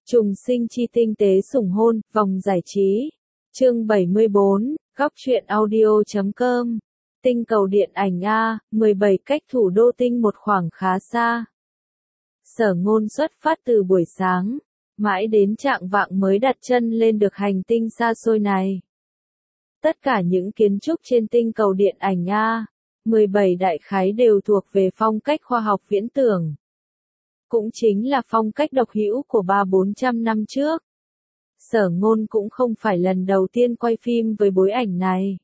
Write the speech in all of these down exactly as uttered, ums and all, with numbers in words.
Trùng sinh chi tinh tế sủng hôn, vòng giải trí. Chương bảy mươi bốn, góc truyện audio chấm com. Tinh cầu điện ảnh A, mười bảy cách thủ đô tinh một khoảng khá xa. Sở Ngôn xuất phát từ buổi sáng, mãi đến trạng vạng mới đặt chân lên được hành tinh xa xôi này. Tất cả những kiến trúc trên tinh cầu điện ảnh A, mười bảy đại khái đều thuộc về phong cách khoa học viễn tưởng. Cũng chính là phong cách độc hữu của ba bốn trăm năm trước. Sở Ngôn cũng không phải lần đầu tiên quay phim với bối ảnh này.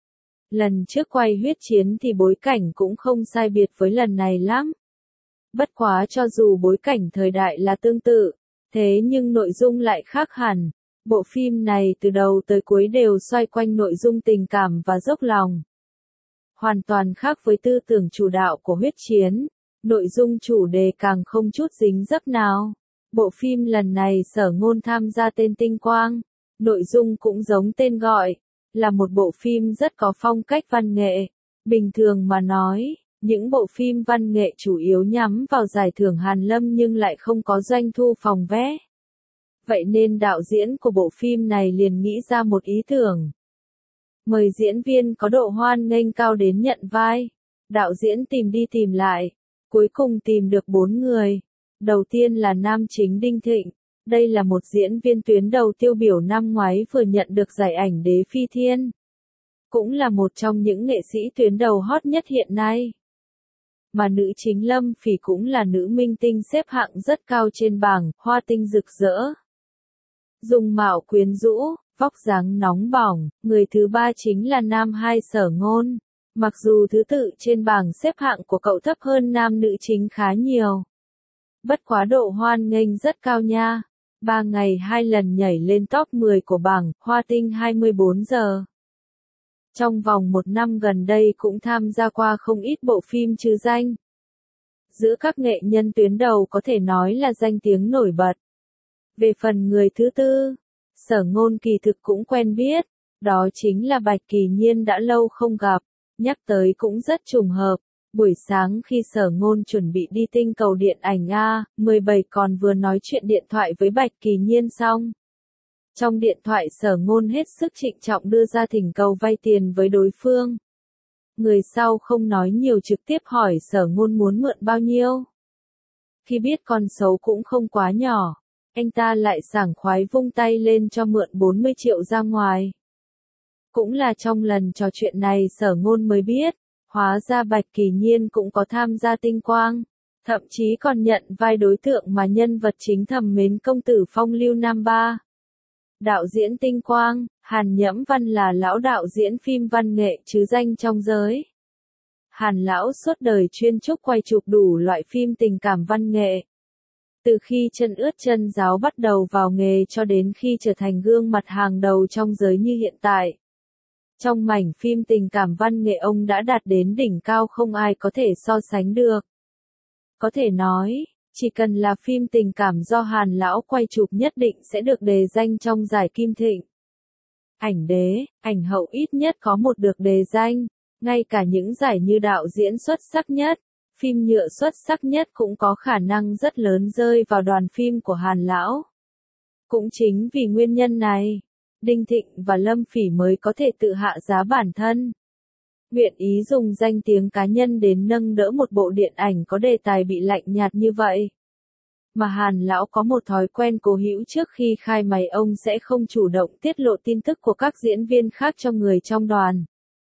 Lần trước quay huyết chiến thì bối cảnh cũng không sai biệt với lần này lắm. Bất quá cho dù bối cảnh thời đại là tương tự, thế nhưng nội dung lại khác hẳn. Bộ phim này từ đầu tới cuối đều xoay quanh nội dung tình cảm và dốc lòng. Hoàn toàn khác với tư tưởng chủ đạo của huyết chiến. Nội dung chủ đề càng không chút dính dấp nào. Bộ phim lần này Sở Ngôn tham gia tên Tinh Quang. Nội dung cũng giống tên gọi, là một bộ phim rất có phong cách văn nghệ. Bình thường mà nói, những bộ phim văn nghệ chủ yếu nhắm vào giải thưởng Hàn Lâm nhưng lại không có doanh thu phòng vé. Vậy nên đạo diễn của bộ phim này liền nghĩ ra một ý tưởng. Mời diễn viên có độ hoan nghênh cao đến nhận vai. Đạo diễn tìm đi tìm lại. Cuối cùng tìm được bốn người. Đầu tiên là nam chính Đinh Thịnh. Đây là một diễn viên tuyến đầu tiêu biểu năm ngoái vừa nhận được giải ảnh đế phi thiên. Cũng là một trong những nghệ sĩ tuyến đầu hot nhất hiện nay. Mà nữ chính Lâm Phỉ cũng là nữ minh tinh xếp hạng rất cao trên bảng, hoa tinh rực rỡ. Dung mạo quyến rũ, vóc dáng nóng bỏng, người thứ ba chính là nam hai Sở Ngôn. Mặc dù thứ tự trên bảng xếp hạng của cậu thấp hơn nam nữ chính khá nhiều. Bất quá độ hoan nghênh rất cao nha. Ba ngày hai lần nhảy lên top mười của bảng Hoa tinh hai mươi bốn giờ. Trong vòng một năm gần đây cũng tham gia qua không ít bộ phim trừ danh. Giữa các nghệ nhân tuyến đầu có thể nói là danh tiếng nổi bật. Về phần người thứ tư, Sở Ngôn kỳ thực cũng quen biết. Đó chính là Bạch Kỳ Nhiên đã lâu không gặp. Nhắc tới cũng rất trùng hợp, buổi sáng khi Sở Ngôn chuẩn bị đi tinh cầu điện ảnh A, mười bảy còn vừa nói chuyện điện thoại với Bạch Kỳ Nhiên xong. Trong điện thoại Sở Ngôn hết sức trịnh trọng đưa ra thỉnh cầu vay tiền với đối phương. Người sau không nói nhiều trực tiếp hỏi Sở Ngôn muốn mượn bao nhiêu. Khi biết con số cũng không quá nhỏ, anh ta lại sảng khoái vung tay lên cho mượn bốn mươi triệu ra ngoài. Cũng là trong lần trò chuyện này Sở Ngôn mới biết, hóa ra Bạch Kỳ Nhiên cũng có tham gia Tinh Quang, thậm chí còn nhận vai đối tượng mà nhân vật chính thầm mến công tử phong lưu năm ba. Đạo diễn Tinh Quang, Hàn Nhẫm Văn là lão đạo diễn phim văn nghệ chứ danh trong giới. Hàn lão suốt đời chuyên trúc quay chụp đủ loại phim tình cảm văn nghệ. Từ khi chân ướt chân ráo bắt đầu vào nghề cho đến khi trở thành gương mặt hàng đầu trong giới như hiện tại. Trong mảnh phim tình cảm văn nghệ ông đã đạt đến đỉnh cao không ai có thể so sánh được. Có thể nói, chỉ cần là phim tình cảm do Hàn lão quay chụp nhất định sẽ được đề danh trong giải Kim Thịnh. Ảnh đế, ảnh hậu ít nhất có một được đề danh, ngay cả những giải như đạo diễn xuất sắc nhất, phim nhựa xuất sắc nhất cũng có khả năng rất lớn rơi vào đoàn phim của Hàn lão. Cũng chính vì nguyên nhân này, Đinh Thịnh và Lâm Phỉ mới có thể tự hạ giá bản thân. Nguyện ý dùng danh tiếng cá nhân đến nâng đỡ một bộ điện ảnh có đề tài bị lạnh nhạt như vậy. Mà Hàn lão có một thói quen cố hữu trước khi khai máy ông sẽ không chủ động tiết lộ tin tức của các diễn viên khác cho người trong đoàn.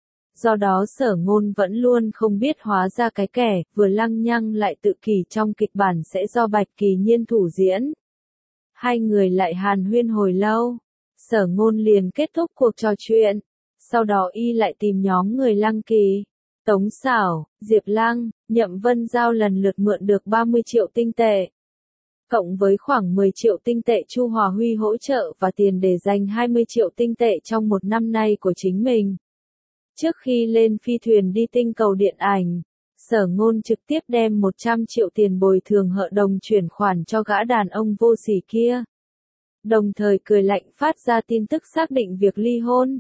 Do đó Sở Ngôn vẫn luôn không biết hóa ra cái kẻ vừa lăng nhăng lại tự kỷ trong kịch bản sẽ do Bạch Kỳ Nhiên thủ diễn. Hai người lại hàn huyên hồi lâu. Sở Ngôn liền kết thúc cuộc trò chuyện. Sau đó y lại tìm nhóm người Lăng Kỳ, Tống Xảo, Diệp Lăng, Nhậm Vân Giao lần lượt mượn được ba mươi triệu tinh tệ. Cộng với khoảng mười triệu tinh tệ Chu Hòa Huy hỗ trợ và tiền để dành hai mươi triệu tinh tệ trong một năm nay của chính mình. Trước khi lên phi thuyền đi tinh cầu điện ảnh, Sở Ngôn trực tiếp đem một trăm triệu tiền bồi thường hợp đồng chuyển khoản cho gã đàn ông vô sỉ kia. Đồng thời cười lạnh phát ra tin tức xác định việc ly hôn.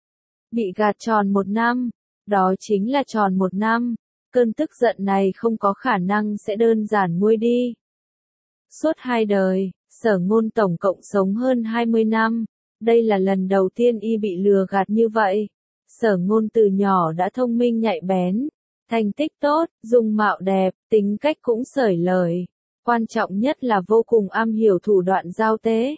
Bị gạt tròn một năm, đó chính là tròn một năm, cơn tức giận này không có khả năng sẽ đơn giản nguôi đi. Suốt hai đời, Sở Ngôn tổng cộng sống hơn hai mươi năm, đây là lần đầu tiên y bị lừa gạt như vậy. Sở Ngôn từ nhỏ đã thông minh nhạy bén, thành tích tốt, dung mạo đẹp, tính cách cũng xởi lời, quan trọng nhất là vô cùng am hiểu thủ đoạn giao tế.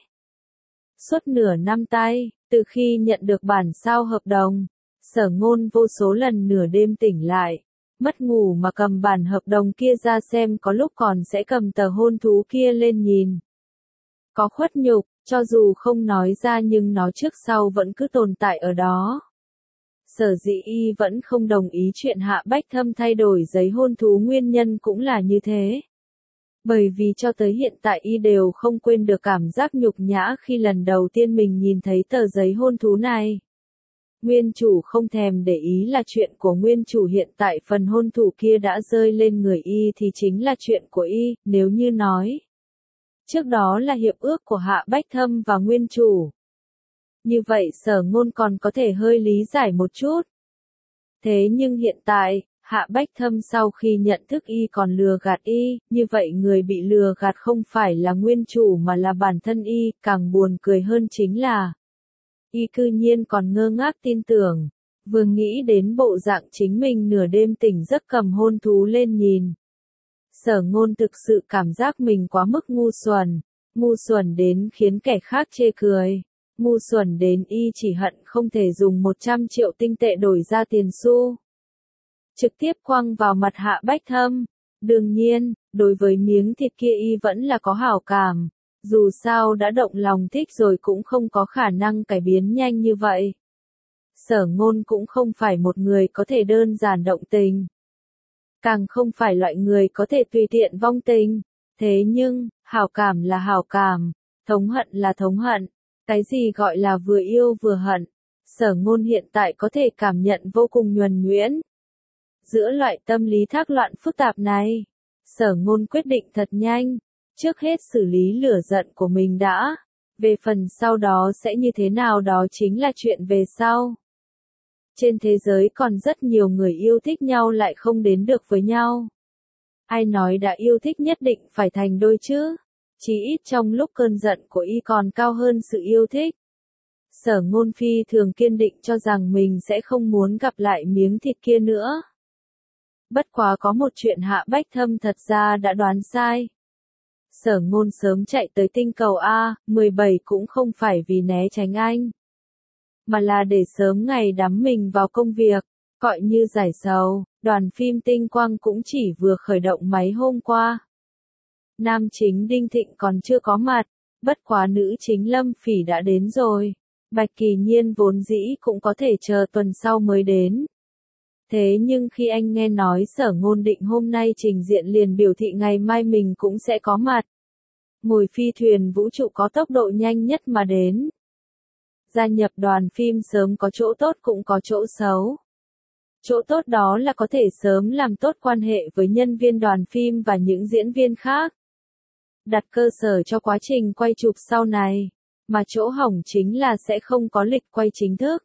Suốt nửa năm tay, từ khi nhận được bản sao hợp đồng, Sở Ngôn vô số lần nửa đêm tỉnh lại, mất ngủ mà cầm bản hợp đồng kia ra xem, có lúc còn sẽ cầm tờ hôn thú kia lên nhìn. Có khuất nhục, cho dù không nói ra nhưng nó trước sau vẫn cứ tồn tại ở đó. Sở dĩ y vẫn không đồng ý chuyện Hạ Bách Thâm thay đổi giấy hôn thú, nguyên nhân cũng là như thế. Bởi vì cho tới hiện tại y đều không quên được cảm giác nhục nhã khi lần đầu tiên mình nhìn thấy tờ giấy hôn thú này. Nguyên chủ không thèm để ý là chuyện của nguyên chủ, hiện tại phần hôn thú kia đã rơi lên người y thì chính là chuyện của y, nếu như nói trước đó là hiệp ước của Hạ Bách Thâm và nguyên chủ. Như vậy Sở Ngôn còn có thể hơi lý giải một chút. Thế nhưng hiện tại, Hạ Bách Thâm sau khi nhận thức y còn lừa gạt y, như vậy người bị lừa gạt không phải là nguyên chủ mà là bản thân y, càng buồn cười hơn chính là y cư nhiên còn ngơ ngác tin tưởng, vừa nghĩ đến bộ dạng chính mình nửa đêm tỉnh giấc cầm hôn thú lên nhìn. Sở Ngôn thực sự cảm giác mình quá mức ngu xuẩn, ngu xuẩn đến khiến kẻ khác chê cười, ngu xuẩn đến y chỉ hận không thể dùng một trăm triệu tinh tệ đổi ra tiền xu, trực tiếp quăng vào mặt Hạ Bách Thâm. Đương nhiên, đối với miếng thịt kia y vẫn là có hảo cảm, dù sao đã động lòng thích rồi cũng không có khả năng cải biến nhanh như vậy. Sở Ngôn cũng không phải một người có thể đơn giản động tình, càng không phải loại người có thể tùy tiện vong tình. Thế nhưng, hảo cảm là hảo cảm, thống hận là thống hận, cái gì gọi là vừa yêu vừa hận, Sở Ngôn hiện tại có thể cảm nhận vô cùng nhuần nhuyễn. Giữa loại tâm lý thác loạn phức tạp này, Sở Ngôn quyết định thật nhanh, trước hết xử lý lửa giận của mình đã, về phần sau đó sẽ như thế nào đó chính là chuyện về sau. Trên thế giới còn rất nhiều người yêu thích nhau lại không đến được với nhau. Ai nói đã yêu thích nhất định phải thành đôi chứ? Chí ít trong lúc cơn giận của y còn cao hơn sự yêu thích. Sở Ngôn phi thường kiên định cho rằng mình sẽ không muốn gặp lại miếng thịt kia nữa. Bất quá có một chuyện Hạ Bách Thâm thật ra đã đoán sai. Sở Ngôn sớm chạy tới tinh cầu A mười bảy cũng không phải vì né tránh anh, mà là để sớm ngày đắm mình vào công việc, gọi như giải sầu. Đoàn phim Tinh Quang cũng chỉ vừa khởi động máy hôm qua. Nam chính Đinh Thịnh còn chưa có mặt, bất quá nữ chính Lâm Phỉ đã đến rồi. Bạch Kỳ Nhiên vốn dĩ cũng có thể chờ tuần sau mới đến. Thế nhưng khi anh nghe nói Sở Ngôn định hôm nay trình diện liền biểu thị ngày mai mình cũng sẽ có mặt. Ngồi phi thuyền vũ trụ có tốc độ nhanh nhất mà đến. Gia nhập đoàn phim sớm có chỗ tốt cũng có chỗ xấu. Chỗ tốt đó là có thể sớm làm tốt quan hệ với nhân viên đoàn phim và những diễn viên khác, đặt cơ sở cho quá trình quay chụp sau này, mà chỗ hỏng chính là sẽ không có lịch quay chính thức.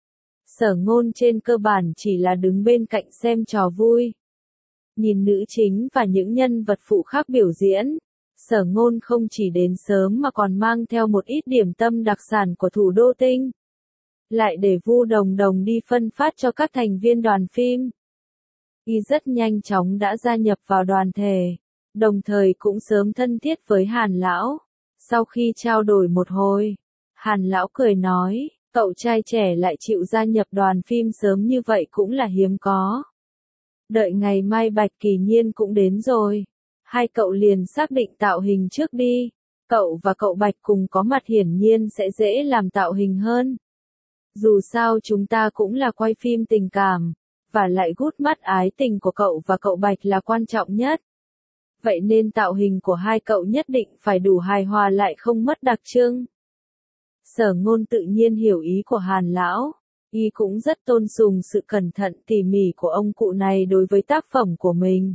Sở Ngôn trên cơ bản chỉ là đứng bên cạnh xem trò vui, nhìn nữ chính và những nhân vật phụ khác biểu diễn. Sở Ngôn không chỉ đến sớm mà còn mang theo một ít điểm tâm đặc sản của thủ đô Tinh, lại để Vu Đồng Đồng đi phân phát cho các thành viên đoàn phim. Y rất nhanh chóng đã gia nhập vào đoàn thể, đồng thời cũng sớm thân thiết với Hàn Lão. Sau khi trao đổi một hồi, Hàn Lão cười nói, cậu trai trẻ lại chịu gia nhập đoàn phim sớm như vậy cũng là hiếm có. Đợi ngày mai Bạch Kỳ Nhiên cũng đến rồi, hai cậu liền xác định tạo hình trước đi, cậu và cậu Bạch cùng có mặt hiển nhiên sẽ dễ làm tạo hình hơn. Dù sao chúng ta cũng là quay phim tình cảm, và lại gút mắt ái tình của cậu và cậu Bạch là quan trọng nhất. Vậy nên tạo hình của hai cậu nhất định phải đủ hài hòa lại không mất đặc trưng. Sở Ngôn tự nhiên hiểu ý của Hàn Lão, y cũng rất tôn sùng sự cẩn thận tỉ mỉ của ông cụ này đối với tác phẩm của mình.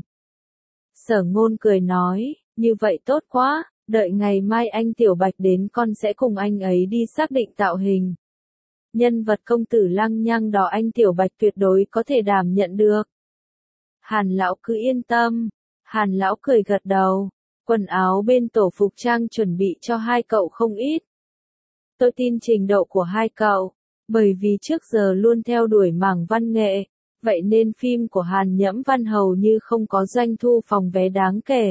Sở Ngôn cười nói, như vậy tốt quá, đợi ngày mai anh Tiểu Bạch đến con sẽ cùng anh ấy đi xác định tạo hình. Nhân vật công tử lăng nhăng đó anh Tiểu Bạch tuyệt đối có thể đảm nhận được. Hàn Lão cứ yên tâm. Hàn Lão cười gật đầu. Quần áo bên tổ phục trang chuẩn bị cho hai cậu không ít. Tôi tin trình độ của hai cậu, bởi vì trước giờ luôn theo đuổi mảng văn nghệ, vậy nên phim của Hàn Nhẫm Văn hầu như không có doanh thu phòng vé đáng kể.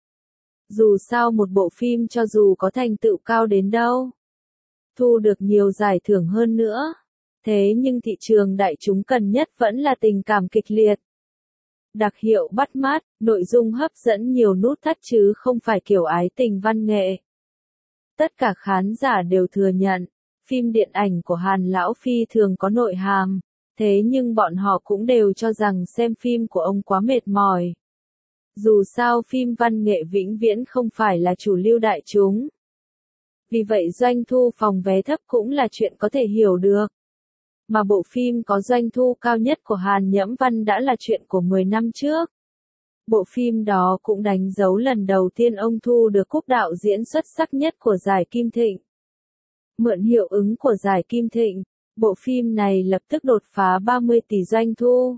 Dù sao một bộ phim cho dù có thành tựu cao đến đâu, thu được nhiều giải thưởng hơn nữa, thế nhưng thị trường đại chúng cần nhất vẫn là tình cảm kịch liệt. Đặc hiệu bắt mắt, nội dung hấp dẫn nhiều nút thắt chứ không phải kiểu ái tình văn nghệ. Tất cả khán giả đều thừa nhận, phim điện ảnh của Hàn Lão phi thường có nội hàm, thế nhưng bọn họ cũng đều cho rằng xem phim của ông quá mệt mỏi. Dù sao phim văn nghệ vĩnh viễn không phải là chủ lưu đại chúng. Vì vậy doanh thu phòng vé thấp cũng là chuyện có thể hiểu được. Mà bộ phim có doanh thu cao nhất của Hàn Nhẫm Văn đã là chuyện của mười năm trước. Bộ phim đó cũng đánh dấu lần đầu tiên ông thu được cúp đạo diễn xuất sắc nhất của giải Kim Thịnh. Mượn hiệu ứng của giải Kim Thịnh, bộ phim này lập tức đột phá ba mươi tỷ doanh thu.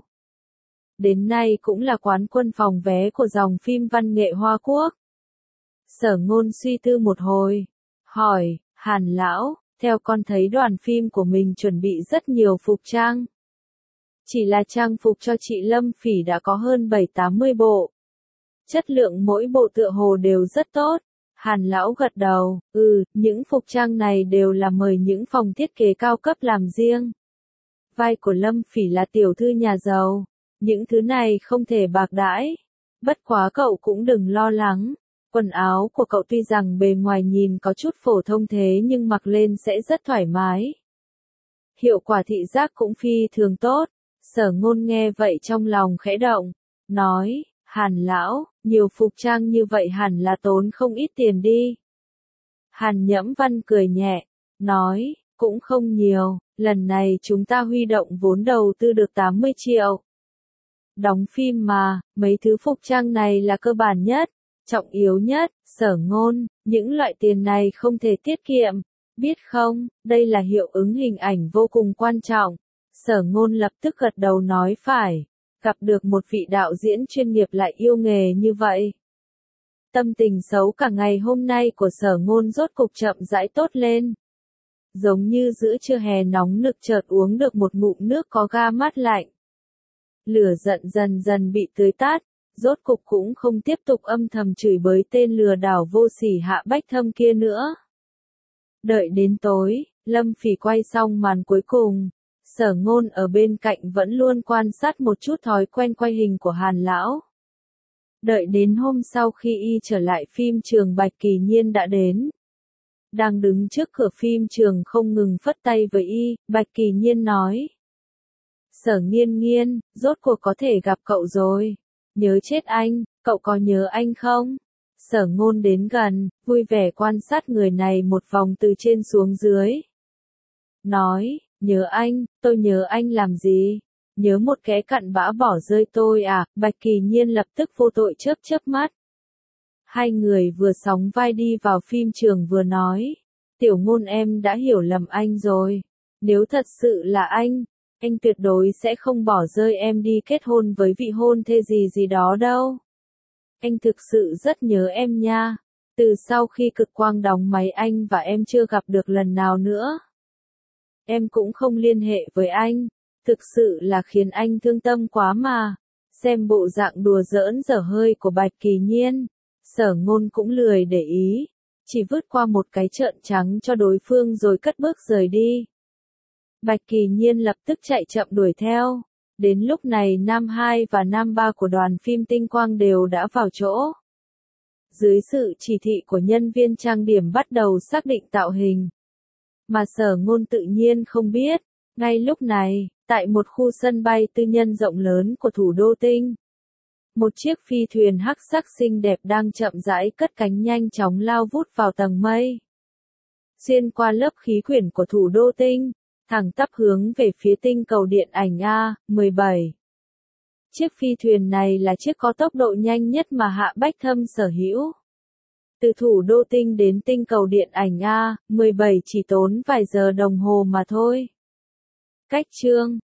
Đến nay cũng là quán quân phòng vé của dòng phim văn nghệ Hoa Quốc. Sở Ngôn suy tư một hồi, hỏi, Hàn Lão, theo con thấy đoàn phim của mình chuẩn bị rất nhiều phục trang. Chỉ là trang phục cho chị Lâm Phỉ đã có hơn bảy tám mươi bộ. Chất lượng mỗi bộ tựa hồ đều rất tốt. Hàn Lão gật đầu, ừ, những phục trang này đều là mời những phòng thiết kế cao cấp làm riêng. Vai của Lâm Phỉ là tiểu thư nhà giàu, những thứ này không thể bạc đãi. Bất quá cậu cũng đừng lo lắng, quần áo của cậu tuy rằng bề ngoài nhìn có chút phổ thông thế nhưng mặc lên sẽ rất thoải mái. Hiệu quả thị giác cũng phi thường tốt. Sở Ngôn nghe vậy trong lòng khẽ động, nói, Hàn Lão, nhiều phục trang như vậy hẳn là tốn không ít tiền đi. Hàn Nhẫm Văn cười nhẹ, nói, cũng không nhiều, lần này chúng ta huy động vốn đầu tư được tám mươi triệu. Đóng phim mà, mấy thứ phục trang này là cơ bản nhất, trọng yếu nhất. Sở Ngôn, những loại tiền này không thể tiết kiệm, biết không, đây là hiệu ứng hình ảnh vô cùng quan trọng. Sở Ngôn lập tức gật đầu nói phải, gặp được một vị đạo diễn chuyên nghiệp lại yêu nghề như vậy. Tâm tình xấu cả ngày hôm nay của Sở Ngôn rốt cục chậm rãi tốt lên. Giống như giữa trưa hè nóng nực chợt uống được một ngụm nước có ga mát lạnh. Lửa giận dần dần bị tưới tát, rốt cục cũng không tiếp tục âm thầm chửi bới tên lừa đảo vô sỉ Hạ Bách Thâm kia nữa. Đợi đến tối, Lâm Phỉ quay xong màn cuối cùng. Sở Ngôn ở bên cạnh vẫn luôn quan sát một chút thói quen quay hình của Hàn Lão. Đợi đến hôm sau khi y trở lại phim trường Bạch Kỳ Nhiên đã đến. Đang đứng trước cửa phim trường không ngừng phất tay với y, Bạch Kỳ Nhiên nói. Sở Nghiên Nghiên, rốt cuộc có thể gặp cậu rồi. Nhớ chết anh, cậu có nhớ anh không? Sở Ngôn đến gần, vui vẻ quan sát người này một vòng từ trên xuống dưới. Nói, nhớ anh, tôi nhớ anh làm gì? Nhớ một kẻ cặn bã bỏ rơi tôi à? Bạch Kỳ Nhiên lập tức vô tội chớp chớp mắt. Hai người vừa sóng vai đi vào phim trường vừa nói. Tiểu Ngôn em đã hiểu lầm anh rồi. Nếu thật sự là anh, anh tuyệt đối sẽ không bỏ rơi em đi kết hôn với vị hôn thê gì gì đó đâu. Anh thực sự rất nhớ em nha. Từ sau khi Cực Quang đóng máy anh và em chưa gặp được lần nào nữa. Em cũng không liên hệ với anh, thực sự là khiến anh thương tâm quá mà. Xem bộ dạng đùa giỡn dở hơi của Bạch Kỳ Nhiên, Sở Ngôn cũng lười để ý, chỉ vứt qua một cái trợn trắng cho đối phương rồi cất bước rời đi. Bạch Kỳ Nhiên lập tức chạy chậm đuổi theo. Đến lúc này nam hai và nam ba của đoàn phim Tinh Quang đều đã vào chỗ. Dưới sự chỉ thị của nhân viên trang điểm bắt đầu xác định tạo hình. Mà Sở Ngôn tự nhiên không biết, ngay lúc này, tại một khu sân bay tư nhân rộng lớn của thủ đô Tinh, một chiếc phi thuyền hắc sắc xinh đẹp đang chậm rãi cất cánh nhanh chóng lao vút vào tầng mây. Xuyên qua lớp khí quyển của thủ đô Tinh, thẳng tắp hướng về phía tinh cầu điện ảnh A mười bảy. Chiếc phi thuyền này là chiếc có tốc độ nhanh nhất mà Hạ Bách Thâm sở hữu. Từ thủ đô Tinh đến tinh cầu điện ảnh A mười bảy chỉ tốn vài giờ đồng hồ mà thôi. Cách chương